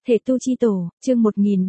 Thể tu chi tổ, chương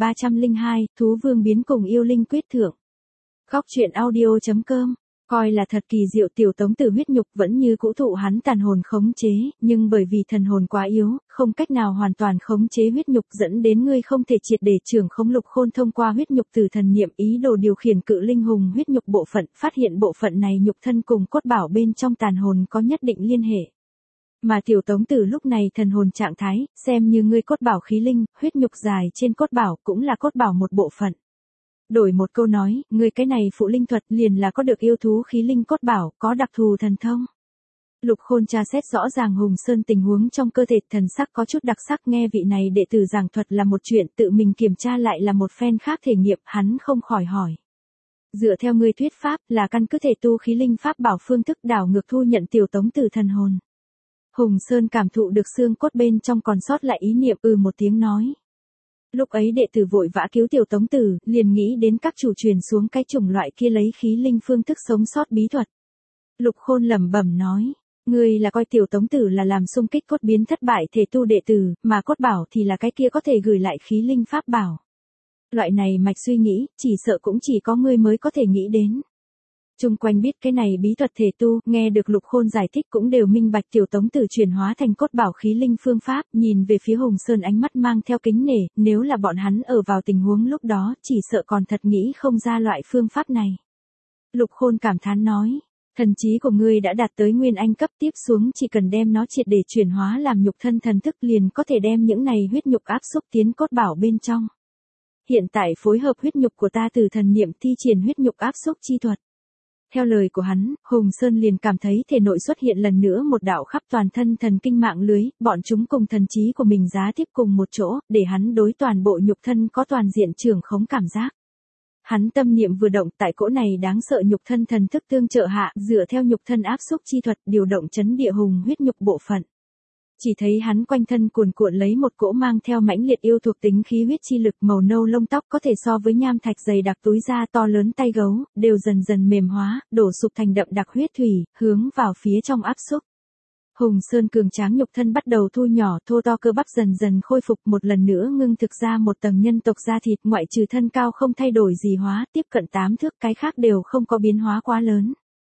1302, thú vương biến cùng yêu linh quyết thượng. Góc truyện audio.com, coi là thật kỳ diệu tiểu tống tử huyết nhục vẫn như cũ thụ hắn tàn hồn khống chế, nhưng bởi vì thần hồn quá yếu, không cách nào hoàn toàn khống chế huyết nhục dẫn đến ngươi không thể triệt để trưởng khống lục khôn thông qua huyết nhục từ thần niệm ý đồ điều khiển cự linh hùng huyết nhục bộ phận, phát hiện bộ phận này nhục thân cùng cốt bảo bên trong tàn hồn có nhất định liên hệ. Mà tiểu tống tử lúc này thần hồn trạng thái, xem như ngươi cốt bảo khí linh, huyết nhục dài trên cốt bảo cũng là cốt bảo một bộ phận. Đổi một câu nói, ngươi cái này phụ linh thuật liền là có được yêu thú khí linh cốt bảo, có đặc thù thần thông. Lục Khôn tra xét rõ ràng Hùng Sơn tình huống trong cơ thể, thần sắc có chút đặc sắc, nghe vị này đệ tử giảng thuật là một chuyện, tự mình kiểm tra lại là một phen khác thể nghiệm, hắn không khỏi hỏi. Dựa theo ngươi thuyết pháp, là căn cứ thể tu khí linh pháp bảo phương thức đảo ngược thu nhận tiểu tống tử thần hồn. Hùng Sơn cảm thụ được xương cốt bên trong còn sót lại ý niệm một tiếng nói. Lúc ấy đệ tử vội vã cứu tiểu tống tử, liền nghĩ đến các chủ truyền xuống cái chủng loại kia lấy khí linh phương thức sống sót bí thuật. Lục Khôn lẩm bẩm nói, ngươi là coi tiểu tống tử là làm xung kích cốt biến thất bại thể tu đệ tử, mà cốt bảo thì là cái kia có thể gửi lại khí linh pháp bảo. Loại này mạch suy nghĩ, chỉ sợ cũng chỉ có ngươi mới có thể nghĩ đến. Chung quanh biết cái này bí thuật thể tu, nghe được Lục Khôn giải thích cũng đều minh bạch tiểu tống tử chuyển hóa thành cốt bảo khí linh phương pháp, nhìn về phía Hùng Sơn ánh mắt mang theo kính nể, nếu là bọn hắn ở vào tình huống lúc đó, chỉ sợ còn thật nghĩ không ra loại phương pháp này. Lục Khôn cảm thán nói, thần trí của ngươi đã đạt tới nguyên anh cấp, tiếp xuống chỉ cần đem nó triệt để chuyển hóa làm nhục thân thần thức liền có thể đem những này huyết nhục áp xúc tiến cốt bảo bên trong. Hiện tại phối hợp huyết nhục của ta từ thần niệm thi triển huyết nhục áp xúc chi thuật. Theo lời của hắn, Hùng Sơn liền cảm thấy thể nội xuất hiện lần nữa một đạo khắp toàn thân thần kinh mạng lưới, bọn chúng cùng thần trí của mình giá tiếp cùng một chỗ, để hắn đối toàn bộ nhục thân có toàn diện trưởng khống cảm giác. Hắn tâm niệm vừa động, tại cỗ này đáng sợ nhục thân thần thức tương trợ hạ, dựa theo nhục thân áp xúc chi thuật điều động chấn địa hùng huyết nhục bộ phận. Chỉ thấy hắn quanh thân cuồn cuộn lấy một cỗ mang theo mãnh liệt yêu thuộc tính khí huyết chi lực, màu nâu lông tóc có thể so với nham thạch dày đặc, túi da to lớn tay gấu, đều dần dần mềm hóa, đổ sụp thành đậm đặc huyết thủy, hướng vào phía trong áp xúc. Hùng Sơn cường tráng nhục thân bắt đầu thu nhỏ, thô to cơ bắp dần dần khôi phục, một lần nữa ngưng thực ra một tầng nhân tộc da thịt, ngoại trừ thân cao không thay đổi gì hóa, tiếp cận 8 thước, cái khác đều không có biến hóa quá lớn.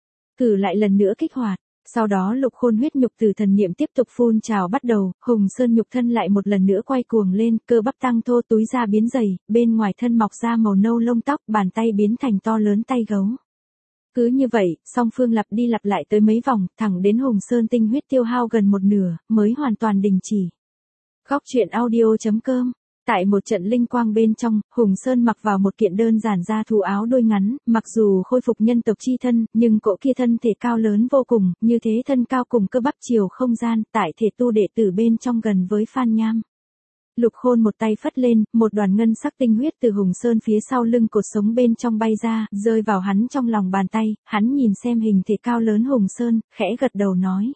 Cử lại lần nữa kích hoạt. Sau đó Lục Khôn huyết nhục từ thần niệm tiếp tục phun trào bắt đầu, Hùng Sơn nhục thân lại một lần nữa quay cuồng lên, cơ bắp tăng thô, túi da biến dày, bên ngoài thân mọc ra màu nâu lông tóc, bàn tay biến thành to lớn tay gấu. Cứ như vậy, song phương lặp đi lặp lại tới mấy vòng, thẳng đến Hùng Sơn tinh huyết tiêu hao gần một nửa, mới hoàn toàn đình chỉ. Góc truyện audio.com. Tại một trận linh quang bên trong, Hùng Sơn mặc vào một kiện đơn giản da thú áo đôi ngắn, mặc dù khôi phục nhân tộc chi thân, nhưng cỗ kia thân thể cao lớn vô cùng, như thế thân cao cùng cơ bắp chiều không gian, tại thể tu đệ tử bên trong gần với Phan Nham. Lục Khôn một tay phất lên, một đoàn ngân sắc tinh huyết từ Hùng Sơn phía sau lưng cột sống bên trong bay ra, rơi vào hắn trong lòng bàn tay, hắn nhìn xem hình thể cao lớn Hùng Sơn, khẽ gật đầu nói.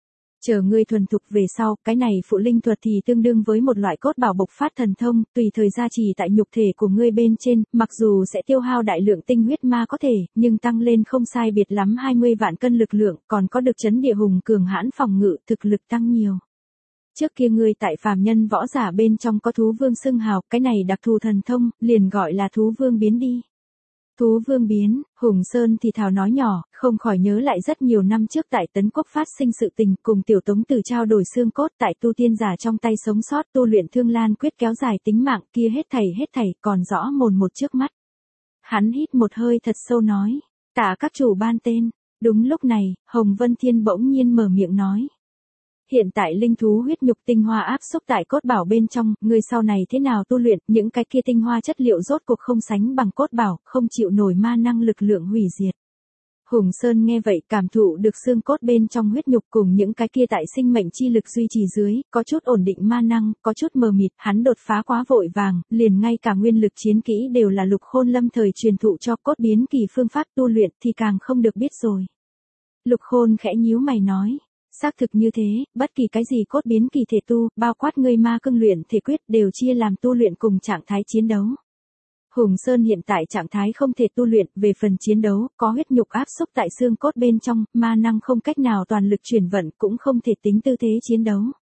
Chờ ngươi thuần thục về sau, cái này phụ linh thuật thì tương đương với một loại cốt bảo bộc phát thần thông, tùy thời gia trì tại nhục thể của ngươi bên trên, mặc dù sẽ tiêu hao đại lượng tinh huyết ma có thể, nhưng tăng lên không sai biệt lắm 20 vạn cân lực lượng, còn có được chấn địa hùng cường hãn phòng ngự, thực lực tăng nhiều. Trước kia ngươi tại phàm nhân võ giả bên trong có thú vương xưng hào, cái này đặc thù thần thông, liền gọi là thú vương biến đi. Thú vương biến, Hùng Sơn thì thào nói nhỏ, không khỏi nhớ lại rất nhiều năm trước tại Tấn Quốc phát sinh sự tình, cùng tiểu tống tử trao đổi xương cốt tại tu tiên giả trong tay sống sót tu luyện thương lan quyết kéo dài tính mạng kia, hết thảy còn rõ mồn một trước mắt. Hắn hít một hơi thật sâu nói, tạ các chủ ban tên. Đúng lúc này, Hồng Vân Thiên bỗng nhiên mở miệng nói. Hiện tại linh thú huyết nhục tinh hoa áp xúc tại cốt bảo bên trong, người sau này thế nào tu luyện, những cái kia tinh hoa chất liệu rốt cuộc không sánh bằng cốt bảo, không chịu nổi ma năng lực lượng hủy diệt. Hùng Sơn nghe vậy cảm thụ được xương cốt bên trong huyết nhục cùng những cái kia tại sinh mệnh chi lực duy trì dưới, có chút ổn định ma năng, có chút mờ mịt, hắn đột phá quá vội vàng, liền ngay cả nguyên lực chiến kỹ đều là Lục Khôn lâm thời truyền thụ cho, cốt biến kỳ phương pháp tu luyện thì càng không được biết rồi. Lục Khôn khẽ nhíu mày nói. Xác thực như thế, bất kỳ cái gì cốt biến kỳ thể tu, bao quát ngươi ma cương luyện thể quyết đều chia làm tu luyện cùng trạng thái chiến đấu. Hùng Sơn hiện tại trạng thái không thể tu luyện, về phần chiến đấu, có huyết nhục áp xúc tại xương cốt bên trong, ma năng không cách nào toàn lực chuyển vận, cũng không thể tính tư thế chiến đấu.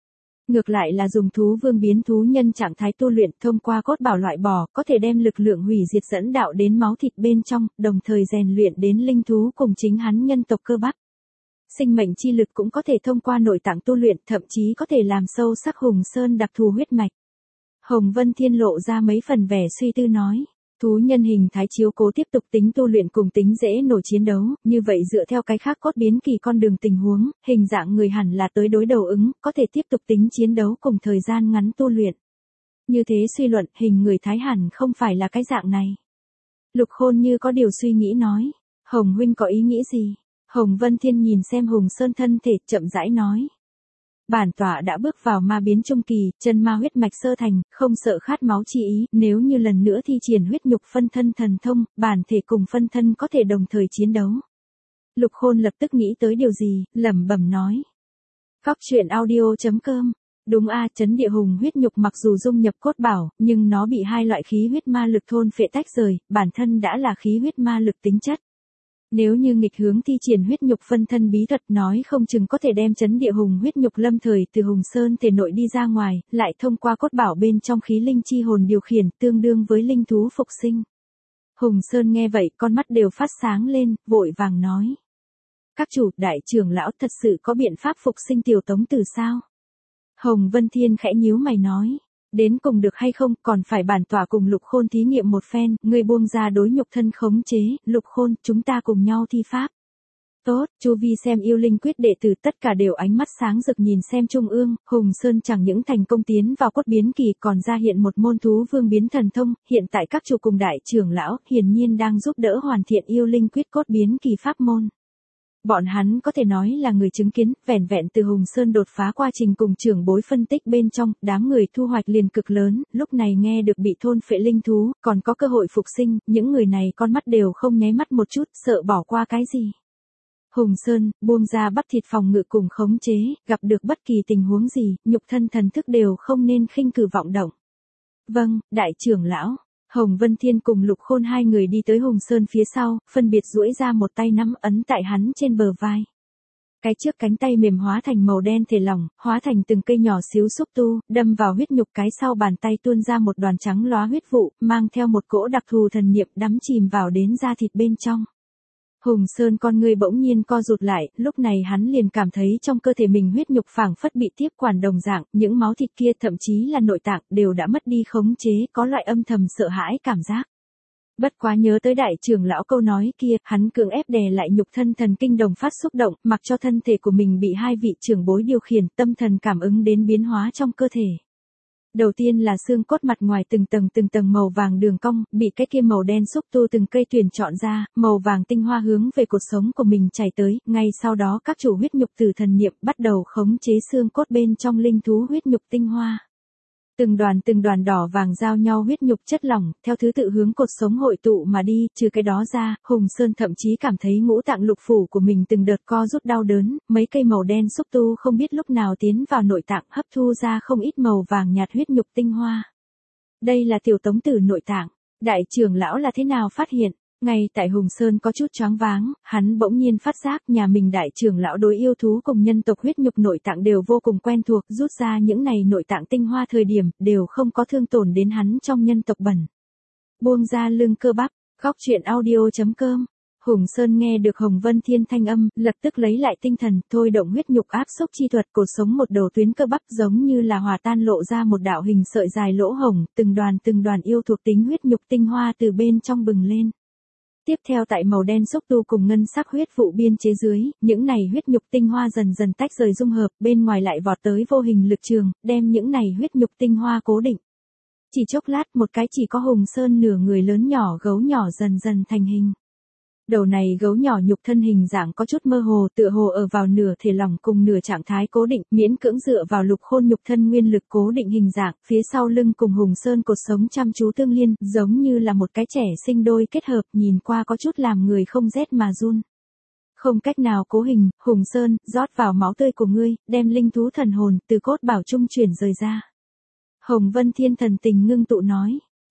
Ngược lại là dùng thú vương biến thú nhân trạng thái tu luyện thông qua cốt bảo loại bỏ, có thể đem lực lượng hủy diệt dẫn đạo đến máu thịt bên trong, đồng thời rèn luyện đến linh thú cùng chính hắn nhân tộc cơ bắp. Sinh mệnh chi lực cũng có thể thông qua nội tạng tu luyện, thậm chí có thể làm sâu sắc Hùng Sơn đặc thù huyết mạch. Hồng Vân Thiên lộ ra mấy phần vẻ suy tư nói. Thú nhân hình thái chiếu cố tiếp tục tính tu luyện cùng tính dễ nổi chiến đấu, như vậy dựa theo cái khác cốt biến kỳ con đường tình huống, hình dạng người hẳn là tới đối đầu ứng, có thể tiếp tục tính chiến đấu cùng thời gian ngắn tu luyện. Như thế suy luận, hình người thái hẳn không phải là cái dạng này. Lục Khôn như có điều suy nghĩ nói, Hồng huynh có ý nghĩ gì? Hồng Vân Thiên nhìn xem Hùng Sơn thân thể, chậm rãi nói. Bản tọa đã bước vào ma biến trung kỳ, chân ma huyết mạch sơ thành, không sợ khát máu chi ý, nếu như lần nữa thi triển huyết nhục phân thân thần thông, bản thể cùng phân thân có thể đồng thời chiến đấu. Lục Khôn lập tức nghĩ tới điều gì, lẩm bẩm nói. Góc truyện audio.com. Đúng a, chấn địa hùng huyết nhục mặc dù dung nhập cốt bảo, nhưng nó bị hai loại khí huyết ma lực thôn phệ tách rời, bản thân đã là khí huyết ma lực tính chất. Nếu như nghịch hướng thi triển huyết nhục phân thân bí thuật nói không chừng có thể đem chấn địa hùng huyết nhục lâm thời từ Hùng Sơn thể nội đi ra ngoài, lại thông qua cốt bảo bên trong khí linh chi hồn điều khiển tương đương với linh thú phục sinh. Hùng Sơn nghe vậy con mắt đều phát sáng lên, vội vàng nói. Các chủ, đại trưởng lão thật sự có biện pháp phục sinh tiểu tống tử sao? Hồng Vân Thiên khẽ nhíu mày nói. Đến cùng được hay không, còn phải bản tỏa cùng Lục Khôn thí nghiệm một phen, ngươi buông ra đối nhục thân khống chế, Lục Khôn, chúng ta cùng nhau thi pháp. Tốt, chu vi xem yêu linh quyết đệ tử tất cả đều ánh mắt sáng rực nhìn xem Trung ương, Hùng Sơn chẳng những thành công tiến vào cốt biến kỳ còn ra hiện một môn thú vương biến thần thông, hiện tại các chủ cùng đại trưởng lão hiển nhiên đang giúp đỡ hoàn thiện yêu linh quyết cốt biến kỳ pháp môn. Bọn hắn có thể nói là người chứng kiến, vẻn vẹn từ Hùng Sơn đột phá quá trình cùng trưởng bối phân tích bên trong, đám người thu hoạch liền cực lớn, lúc này nghe được bị thôn phệ linh thú, còn có cơ hội phục sinh, những người này con mắt đều không nháy mắt một chút, sợ bỏ qua cái gì. Hùng Sơn, buông ra bắp thịt phòng ngự cùng khống chế, gặp được bất kỳ tình huống gì, nhục thân thần thức đều không nên khinh cử vọng động. Vâng, đại trưởng lão. Hồng Vân Thiên cùng Lục Khôn hai người đi tới Hùng Sơn phía sau, phân biệt duỗi ra một tay nắm ấn tại hắn trên bờ vai. Cái trước cánh tay mềm hóa thành màu đen thể lỏng, hóa thành từng cây nhỏ xíu xúc tu, đâm vào huyết nhục, cái sau bàn tay tuôn ra một đoàn trắng lóa huyết vụ, mang theo một cỗ đặc thù thần niệm đắm chìm vào đến da thịt bên trong. Hùng Sơn con người bỗng nhiên co rụt lại, lúc này hắn liền cảm thấy trong cơ thể mình huyết nhục phảng phất bị tiếp quản đồng dạng, những máu thịt kia thậm chí là nội tạng đều đã mất đi khống chế, có loại âm thầm sợ hãi cảm giác. Bất quá nhớ tới đại trưởng lão câu nói kia, hắn cưỡng ép đè lại nhục thân thần kinh đồng phát xúc động, mặc cho thân thể của mình bị hai vị trưởng bối điều khiển, tâm thần cảm ứng đến biến hóa trong cơ thể. Đầu tiên là xương cốt mặt ngoài từng tầng màu vàng đường cong, bị cái kia màu đen xúc tu từng cây tuyển chọn ra, màu vàng tinh hoa hướng về cột sống của mình chảy tới, ngay sau đó các chủ huyết nhục từ thần niệm bắt đầu khống chế xương cốt bên trong linh thú huyết nhục tinh hoa. Từng đoàn đỏ vàng giao nhau huyết nhục chất lỏng, theo thứ tự hướng cột sống hội tụ mà đi, trừ cái đó ra, Hùng Sơn thậm chí cảm thấy ngũ tạng lục phủ của mình từng đợt co rút đau đớn, mấy cây màu đen xúc tu không biết lúc nào tiến vào nội tạng hấp thu ra không ít màu vàng nhạt huyết nhục tinh hoa. Đây là tiểu tống tử nội tạng, đại trưởng lão là thế nào phát hiện? Ngay tại Hùng Sơn có chút choáng váng, hắn bỗng nhiên phát giác nhà mình đại trưởng lão đối yêu thú cùng nhân tộc huyết nhục nội tạng đều vô cùng quen thuộc, rút ra những này nội tạng tinh hoa thời điểm, đều không có thương tổn đến hắn trong nhân tộc bẩn. Buông ra lưng cơ bắp, góc truyện audio.com. Hùng Sơn nghe được Hồng Vân Thiên thanh âm, lập tức lấy lại tinh thần, thôi động huyết nhục áp xúc chi thuật, cột sống một đầu tuyến cơ bắp giống như là hòa tan lộ ra một đạo hình sợi dài lỗ hổng, từng đoàn yêu thuộc tính huyết nhục tinh hoa từ bên trong bừng lên. Tiếp theo tại màu đen xúc tu cùng ngân sắc huyết vụ biên chế dưới, những này huyết nhục tinh hoa dần dần tách rời dung hợp, bên ngoài lại vọt tới vô hình lực trường, đem những này huyết nhục tinh hoa cố định. Chỉ chốc lát một cái chỉ có Hùng Sơn nửa người lớn nhỏ gấu nhỏ dần dần thành hình. Đầu này gấu nhỏ nhục thân hình dạng có chút mơ hồ, tựa hồ ở vào nửa thể lỏng cùng nửa trạng thái cố định, miễn cưỡng dựa vào Lục Khôn nhục thân nguyên lực cố định hình dạng, phía sau lưng cùng Hùng Sơn cột sống chăm chú tương liên, giống như là một cái trẻ sinh đôi kết hợp, nhìn qua có chút làm người không rét mà run. Không cách nào cố hình, Hùng Sơn, rót vào máu tươi của ngươi, đem linh thú thần hồn từ cốt bảo trung chuyển rời ra. Hồng Vân Thiên thần tình ngưng tụ nói.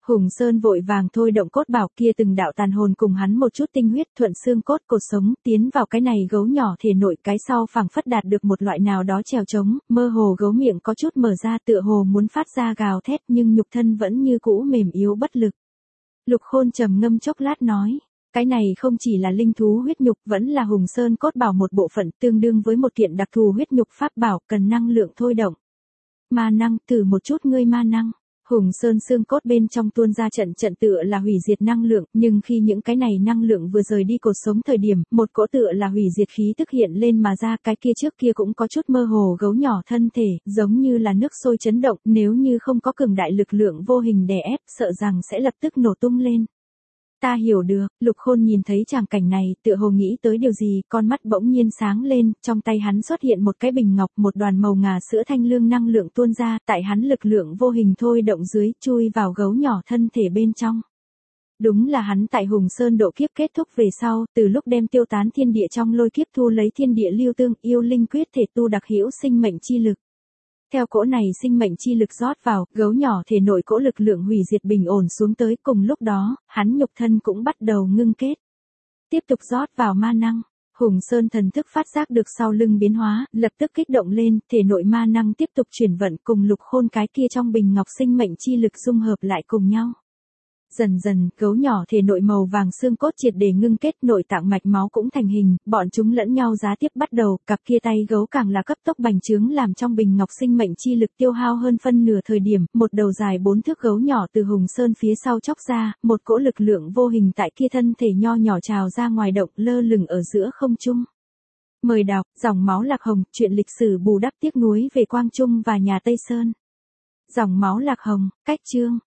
Hùng Sơn vội vàng thôi động cốt bảo kia từng đạo tàn hồn cùng hắn một chút tinh huyết thuận xương cốt cột sống tiến vào cái này gấu nhỏ thể nội, cái sau phảng phất đạt được một loại nào đó trèo trống, mơ hồ gấu miệng có chút mở ra tựa hồ muốn phát ra gào thét nhưng nhục thân vẫn như cũ mềm yếu bất lực. Lục Khôn trầm ngâm chốc lát nói. Cái này không chỉ là linh thú huyết nhục, vẫn là Hùng Sơn cốt bảo một bộ phận tương đương với một kiện đặc thù huyết nhục pháp bảo cần năng lượng thôi động. Ma năng, thử một chút ngươi ma năng. Hùng Sơn xương cốt bên trong tuôn ra trận trận tựa là hủy diệt năng lượng, nhưng khi những cái này năng lượng vừa rời đi cột sống thời điểm, một cỗ tựa là hủy diệt khí tức hiện lên mà ra, cái kia trước kia cũng có chút mơ hồ gấu nhỏ thân thể, giống như là nước sôi chấn động, nếu như không có cường đại lực lượng vô hình đè ép, sợ rằng sẽ lập tức nổ tung lên. Ta hiểu được, Lục Khôn nhìn thấy tràng cảnh này, tựa hồ nghĩ tới điều gì, con mắt bỗng nhiên sáng lên, trong tay hắn xuất hiện một cái bình ngọc, một đoàn màu ngà sữa thanh lương năng lượng tuôn ra, tại hắn lực lượng vô hình thôi động dưới, chui vào gấu nhỏ thân thể bên trong. Đúng là hắn tại Hùng Sơn độ kiếp kết thúc về sau, từ lúc đem tiêu tán thiên địa trong lôi kiếp thu lấy thiên địa lưu tương, yêu linh quyết thể tu đặc hữu sinh mệnh chi lực. Theo cỗ này sinh mệnh chi lực rót vào, gấu nhỏ thể nội cỗ lực lượng hủy diệt bình ổn xuống tới, cùng lúc đó, hắn nhục thân cũng bắt đầu ngưng kết. Tiếp tục rót vào ma năng. Hùng Sơn thần thức phát giác được sau lưng biến hóa, lập tức kích động lên, thể nội ma năng tiếp tục chuyển vận cùng Lục Khôn cái kia trong bình ngọc sinh mệnh chi lực dung hợp lại cùng nhau. Dần dần, gấu nhỏ thể nội màu vàng xương cốt triệt để ngưng kết, nội tạng mạch máu cũng thành hình, bọn chúng lẫn nhau giá tiếp bắt đầu, cặp kia tay gấu càng là cấp tốc bành trướng làm trong bình ngọc sinh mệnh chi lực tiêu hao hơn phân nửa thời điểm, một đầu dài 4 thước gấu nhỏ từ Hùng Sơn phía sau chóc ra, một cỗ lực lượng vô hình tại kia thân thể nho nhỏ trào ra ngoài động, lơ lửng ở giữa không trung. Mời đọc, Dòng máu Lạc Hồng, truyện lịch sử bù đắp tiếc nuối về Quang Trung và nhà Tây Sơn. Dòng máu Lạc Hồng, cách chương.